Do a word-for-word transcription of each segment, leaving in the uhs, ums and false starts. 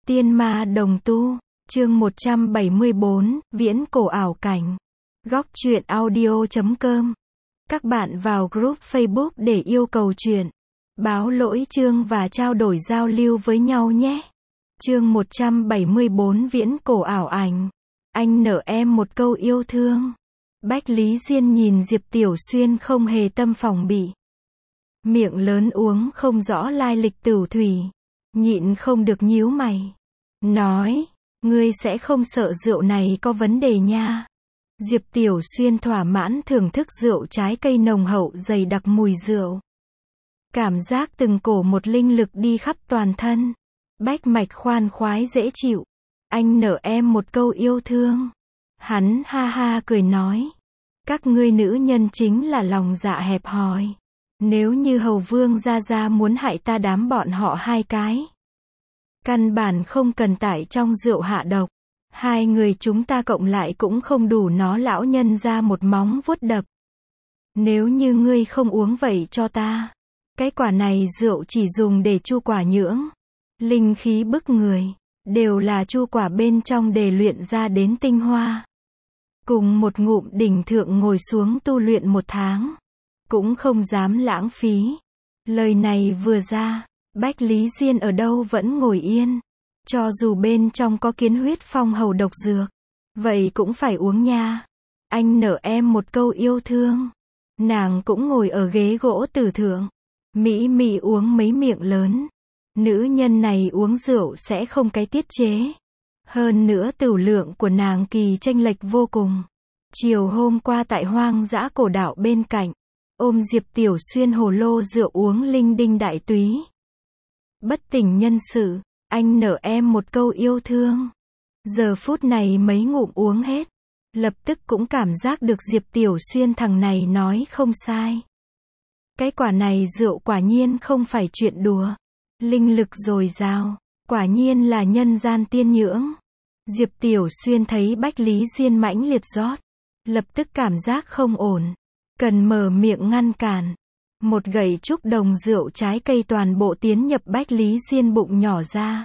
Tiên ma đồng tu, chương một trăm bảy mươi bốn, viễn cổ ảo cảnh. Góc truyện audio chấm com. Các bạn vào group Facebook để yêu cầu truyện, báo lỗi chương và trao đổi giao lưu với nhau nhé. Chương một trăm bảy mươi bốn viễn cổ ảo ảnh. Anh nợ em một câu yêu thương. Bách Lý Diên nhìn Diệp Tiểu Xuyên không hề tâm phòng bị. Miệng lớn uống không rõ lai lịch tửu thủy. Nhịn không được nhíu mày. Nói, ngươi sẽ không sợ rượu này có vấn đề nha. Diệp Tiểu Xuyên thỏa mãn thưởng thức rượu trái cây nồng hậu dày đặc mùi rượu. Cảm giác từng cổ một linh lực đi khắp toàn thân. Bách mạch khoan khoái dễ chịu. Anh nợ em một câu yêu thương. Hắn ha ha cười nói. Các ngươi nữ nhân chính là lòng dạ hẹp hòi. Nếu như Hầu Vương gia gia muốn hại ta đám bọn họ hai cái, căn bản không cần tải trong rượu hạ độc. Hai người chúng ta cộng lại cũng không đủ nó lão nhân ra một móng vuốt đập. Nếu như ngươi không uống vậy cho ta. Cái quả này rượu chỉ dùng để chu quả nhưỡng. Linh khí bức người. Đều là chu quả bên trong để luyện ra đến tinh hoa. Cùng một ngụm đỉnh thượng ngồi xuống tu luyện một tháng. Cũng không dám lãng phí. Lời này vừa ra, Bách Lý Diên ở đâu vẫn ngồi yên. Cho dù bên trong có kiến huyết phong hầu độc dược, vậy cũng phải uống nha. Anh nợ em một câu yêu thương. Nàng cũng ngồi ở ghế gỗ tử thượng. Mỹ mị uống mấy miệng lớn. Nữ nhân này uống rượu sẽ không cái tiết chế. Hơn nữa tửu lượng của nàng kỳ chênh lệch vô cùng. Chiều hôm qua tại hoang dã cổ đảo bên cạnh, ôm Diệp Tiểu Xuyên hồ lô rượu uống linh đinh đại túy. Bất tỉnh nhân sự, anh nợ em một câu yêu thương. Giờ phút này mấy ngụm uống hết, lập tức cũng cảm giác được Diệp Tiểu Xuyên thằng này nói không sai. Cái quả này rượu quả nhiên không phải chuyện đùa. Linh lực dồi dào, quả nhiên là nhân gian tiên nhưỡng. Diệp Tiểu Xuyên thấy Bách Lý Diên mãnh liệt rót, lập tức cảm giác không ổn. Cần mở miệng ngăn cản. Một gậy trúc đồng rượu trái cây toàn bộ tiến nhập Bách Lý Diên bụng nhỏ ra.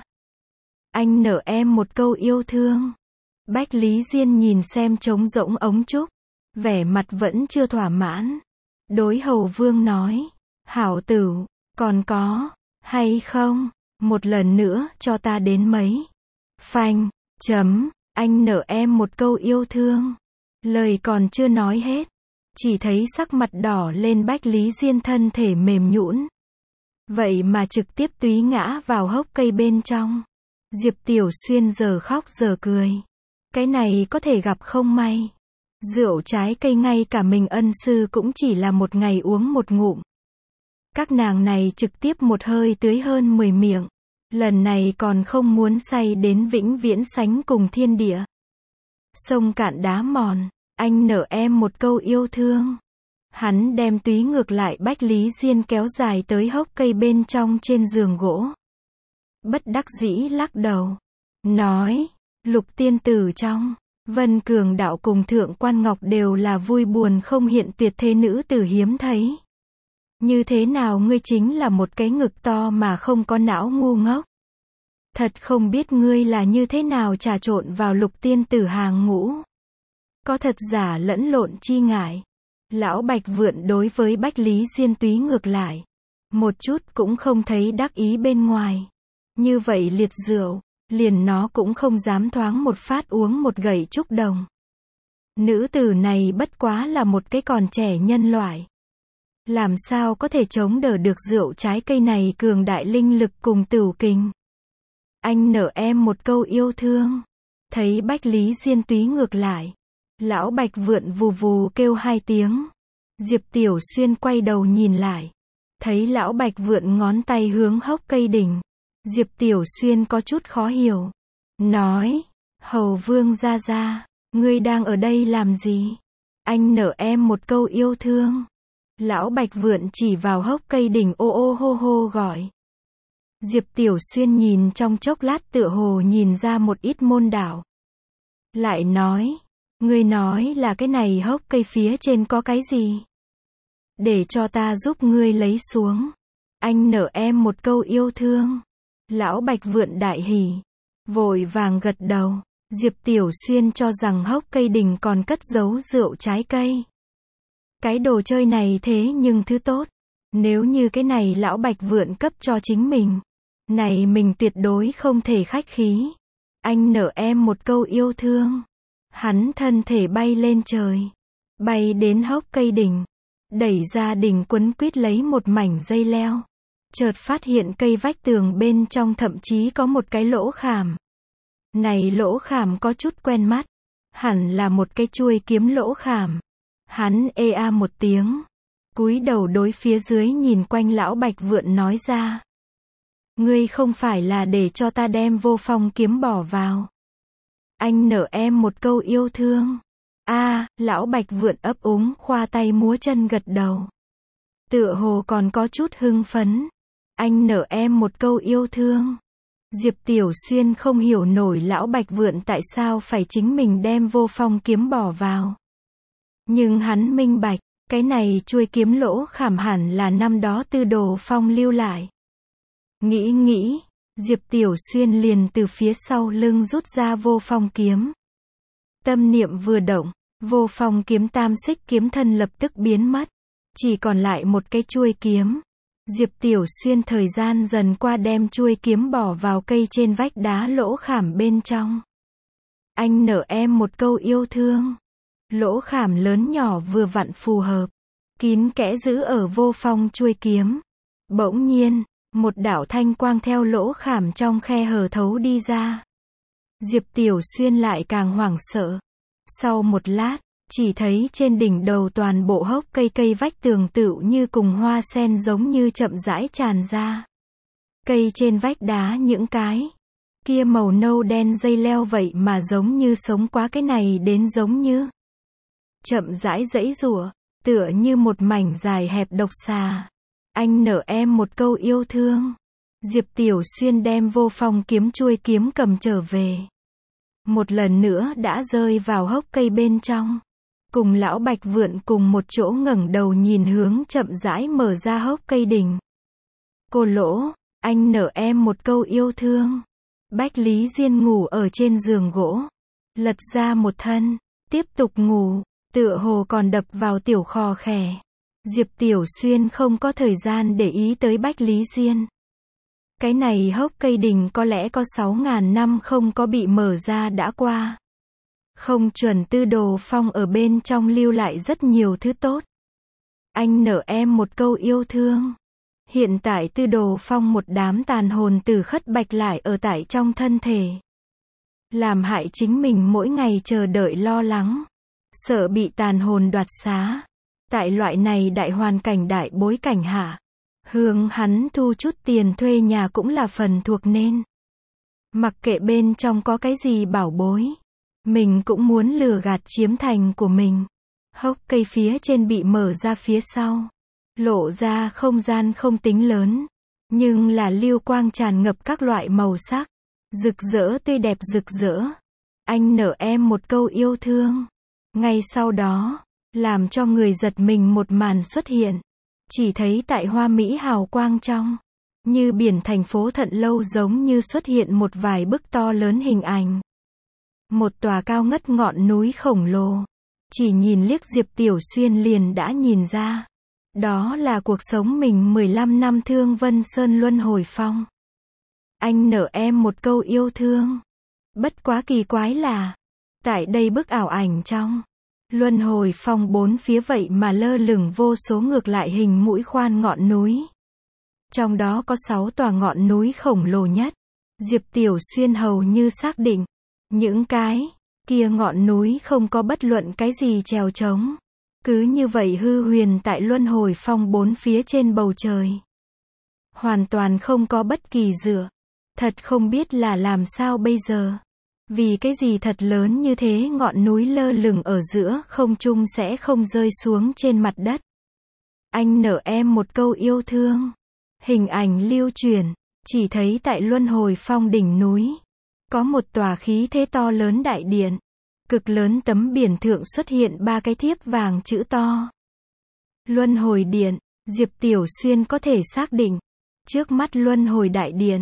Anh nợ em một câu yêu thương. Bách Lý Diên nhìn xem trống rỗng ống trúc. Vẻ mặt vẫn chưa thỏa mãn. Đối Hầu Vương nói. Hảo tử, còn có, hay không, một lần nữa cho ta đến mấy. Phanh, chấm, anh nợ em một câu yêu thương. Lời còn chưa nói hết. Chỉ thấy sắc mặt đỏ lên Bách Lý Diên thân thể mềm nhũn. Vậy mà trực tiếp túy ngã vào hốc cây bên trong. Diệp Tiểu Xuyên giờ khóc giờ cười. Cái này có thể gặp không may. Rượu trái cây ngay cả mình ân sư cũng chỉ là một ngày uống một ngụm. Các nàng này trực tiếp một hơi tưới hơn mười miệng. Lần này còn không muốn say đến vĩnh viễn sánh cùng thiên địa. Sông cạn đá mòn. Anh nợ em một câu yêu thương. Hắn đem túy ngược lại Bách Lý Diên kéo dài tới hốc cây bên trong trên giường gỗ. Bất đắc dĩ lắc đầu. Nói, Lục tiên tử trong Vân Cường đạo cùng Thượng Quan Ngọc đều là vui buồn không hiện tuyệt thế nữ tử hiếm thấy. Như thế nào ngươi chính là một cái ngực to mà không có não ngu ngốc. Thật không biết ngươi là như thế nào trà trộn vào Lục tiên tử hàng ngũ. Có thật giả lẫn lộn chi ngại. Lão Bạch Vượn đối với Bách Lý Diên túy ngược lại. Một chút cũng không thấy đắc ý bên ngoài. Như vậy liệt rượu, liền nó cũng không dám thoáng một phát uống một gậy trúc đồng. Nữ tử này bất quá là một cái còn trẻ nhân loại. Làm sao có thể chống đỡ được rượu trái cây này cường đại linh lực cùng tửu kình. Anh nợ em một câu yêu thương. Thấy Bách Lý Diên túy ngược lại. Lão Bạch Vượn vù vù kêu hai tiếng. Diệp Tiểu Xuyên quay đầu nhìn lại. Thấy Lão Bạch Vượn ngón tay hướng hốc cây đỉnh. Diệp Tiểu Xuyên có chút khó hiểu. Nói, Hầu Vương gia gia, ngươi đang ở đây làm gì? Anh nợ em một câu yêu thương. Lão Bạch Vượn chỉ vào hốc cây đỉnh ô ô hô hô gọi. Diệp Tiểu Xuyên nhìn trong chốc lát tựa hồ nhìn ra một ít môn đạo. Lại nói, ngươi nói là cái này hốc cây phía trên có cái gì? Để cho ta giúp ngươi lấy xuống. Anh nợ em một câu yêu thương. Lão Bạch Vượn đại hỉ. Vội vàng gật đầu. Diệp Tiểu Xuyên cho rằng hốc cây đình còn cất giấu rượu trái cây. Cái đồ chơi này thế nhưng thứ tốt. Nếu như cái này lão Bạch Vượn cấp cho chính mình, này mình tuyệt đối không thể khách khí. Anh nợ em một câu yêu thương. Hắn thân thể bay lên trời. Bay đến hốc cây đỉnh. Đẩy ra đỉnh quấn quýt lấy một mảnh dây leo. Chợt phát hiện cây vách tường bên trong thậm chí có một cái lỗ khảm. Này lỗ khảm có chút quen mắt. Hẳn là một cái chuôi kiếm lỗ khảm. Hắn ê a một tiếng. Cúi đầu đối phía dưới nhìn quanh lão Bạch Vượn nói ra. Ngươi không phải là để cho ta đem vô phong kiếm bỏ vào. Anh nợ em một câu yêu thương. A, lão Bạch Vượn ấp úng khoa tay múa chân gật đầu. Tựa hồ còn có chút hưng phấn. Anh nợ em một câu yêu thương. Diệp Tiểu Xuyên không hiểu nổi lão Bạch Vượn tại sao phải chính mình đem vô phong kiếm bỏ vào. Nhưng hắn minh bạch, cái này chuôi kiếm lỗ khảm hẳn là năm đó Tư Đồ Phong lưu lại. Nghĩ nghĩ, Diệp Tiểu Xuyên liền từ phía sau lưng rút ra vô phong kiếm. Tâm niệm vừa động, vô phong kiếm tam xích kiếm thân lập tức biến mất. Chỉ còn lại một cái chuôi kiếm. Diệp Tiểu Xuyên thời gian dần qua đem chuôi kiếm bỏ vào cây trên vách đá lỗ khảm bên trong. Anh nợ em một câu yêu thương. Lỗ khảm lớn nhỏ vừa vặn phù hợp. Kín kẽ giữ ở vô phong chuôi kiếm. Bỗng nhiên, một đạo thanh quang theo lỗ khảm trong khe hở thấu đi ra. Diệp Tiểu Xuyên lại càng hoảng sợ. Sau một lát, chỉ thấy trên đỉnh đầu toàn bộ hốc cây cây vách tường tựu như cùng hoa sen giống như chậm rãi tràn ra. Cây trên vách đá những cái kia màu nâu đen dây leo vậy mà giống như sống quá cái này đến giống như chậm rãi giãy giụa, tựa như một mảnh dài hẹp độc xà. Anh nợ em một câu yêu thương. Diệp Tiểu Xuyên đem vô phong kiếm chuôi kiếm cầm trở về. Một lần nữa đã rơi vào hốc cây bên trong. Cùng lão Bạch Vượn cùng một chỗ ngẩng đầu nhìn hướng chậm rãi mở ra hốc cây đỉnh. Cô Lỗ, anh nợ em một câu yêu thương. Bách Lý Diên ngủ ở trên giường gỗ. Lật ra một thân, tiếp tục ngủ, tựa hồ còn đập vào tiểu khò khè. Diệp Tiểu Xuyên không có thời gian để ý tới Bách Lý Diên. Cái này hốc cây đỉnh có lẽ có sáu ngàn năm không có bị mở ra đã qua. Không chuẩn Tư Đồ Phong ở bên trong lưu lại rất nhiều thứ tốt. Anh nợ em một câu yêu thương. Hiện tại Tư Đồ Phong một đám tàn hồn tử khất bạch lại ở tại trong thân thể. Làm hại chính mình mỗi ngày chờ đợi lo lắng. Sợ bị tàn hồn đoạt xá. Tại loại này đại hoàn cảnh đại bối cảnh hạ. Hướng hắn thu chút tiền thuê nhà cũng là phần thuộc nên. Mặc kệ bên trong có cái gì bảo bối. Mình cũng muốn lừa gạt chiếm thành của mình. Hốc cây phía trên bị mở ra phía sau. Lộ ra không gian không tính lớn. Nhưng là lưu quang tràn ngập các loại màu sắc. Rực rỡ tươi đẹp rực rỡ. Anh nợ em một câu yêu thương. Ngay sau đó, làm cho người giật mình một màn xuất hiện. Chỉ thấy tại hoa mỹ hào quang trong. Như biển thành phố Thận Lâu giống như xuất hiện một vài bức to lớn hình ảnh. Một tòa cao ngất ngọn núi khổng lồ. Chỉ nhìn liếc Diệp Tiểu Xuyên liền đã nhìn ra. Đó là cuộc sống mình mười lăm năm Thương Vân Sơn Luân Hồi Phong. Anh nợ em một câu yêu thương. Bất quá kỳ quái là, tại đây bức ảo ảnh trong Luân Hồi Phong bốn phía vậy mà lơ lửng vô số ngược lại hình mũi khoan ngọn núi. Trong đó có sáu tòa ngọn núi khổng lồ nhất. Diệp Tiểu Xuyên hầu như xác định, những cái kia ngọn núi không có bất luận cái gì trèo trống. Cứ như vậy hư huyền tại Luân Hồi Phong bốn phía trên bầu trời. Hoàn toàn không có bất kỳ dựa. Thật không biết là làm sao bây giờ. Vì cái gì thật lớn như thế ngọn núi lơ lửng ở giữa không trung sẽ không rơi xuống trên mặt đất. Anh nợ em một câu yêu thương. Hình ảnh lưu truyền, chỉ thấy tại Luân Hồi Phong đỉnh núi. Có một tòa khí thế to lớn đại điện. Cực lớn tấm biển thượng xuất hiện ba cái thiếp vàng chữ to. Luân Hồi Điện. Diệp Tiểu Xuyên có thể xác định. Trước mắt Luân Hồi Đại Điện.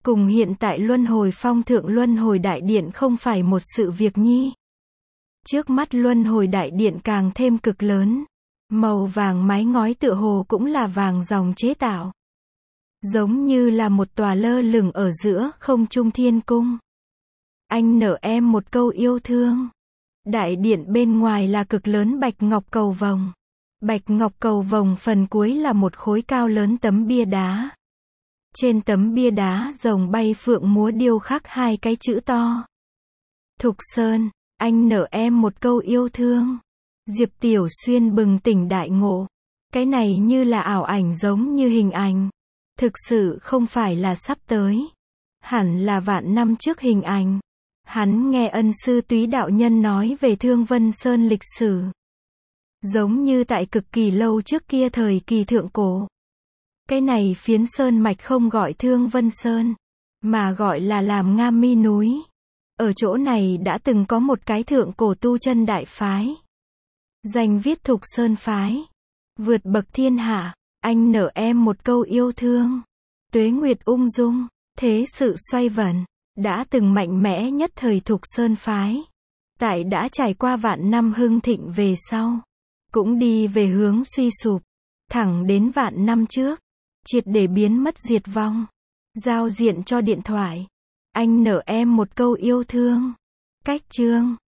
Cùng hiện tại luân hồi phong thượng luân hồi đại điện không phải một sự việc nhi. Trước mắt luân hồi đại điện càng thêm cực lớn. Màu vàng mái ngói tựa hồ cũng là vàng dòng chế tạo. Giống như là một tòa lơ lửng ở giữa không trung thiên cung. Anh nợ em một câu yêu thương. Đại điện bên ngoài là cực lớn bạch ngọc cầu vồng. Bạch ngọc cầu vồng phần cuối là một khối cao lớn tấm bia đá. Trên tấm bia đá rồng bay phượng múa điêu khắc hai cái chữ to. Thục Sơn, anh nợ em một câu yêu thương. Diệp Tiểu Xuyên bừng tỉnh đại ngộ. Cái này như là ảo ảnh giống như hình ảnh. Thực sự không phải là sắp tới. Hẳn là vạn năm trước hình ảnh. Hắn nghe ân sư Túy đạo nhân nói về Thương Vân Sơn lịch sử. Giống như tại cực kỳ lâu trước kia thời kỳ thượng cổ. Cái này phiến sơn mạch không gọi Thương Vân Sơn, mà gọi là Làm Nga Mi núi. Ở chỗ này đã từng có một cái thượng cổ tu chân đại phái. Danh viết Thục Sơn phái. Vượt bậc thiên hạ, anh nợ em một câu yêu thương. Tuế nguyệt ung dung, thế sự xoay vần. Đã từng mạnh mẽ nhất thời Thục Sơn phái. Tại đã trải qua vạn năm hưng thịnh về sau. Cũng đi về hướng suy sụp. Thẳng đến vạn năm trước. Triệt để biến mất diệt vong. Giao diện cho điện thoại. Anh nợ em một câu yêu thương. Cách chương.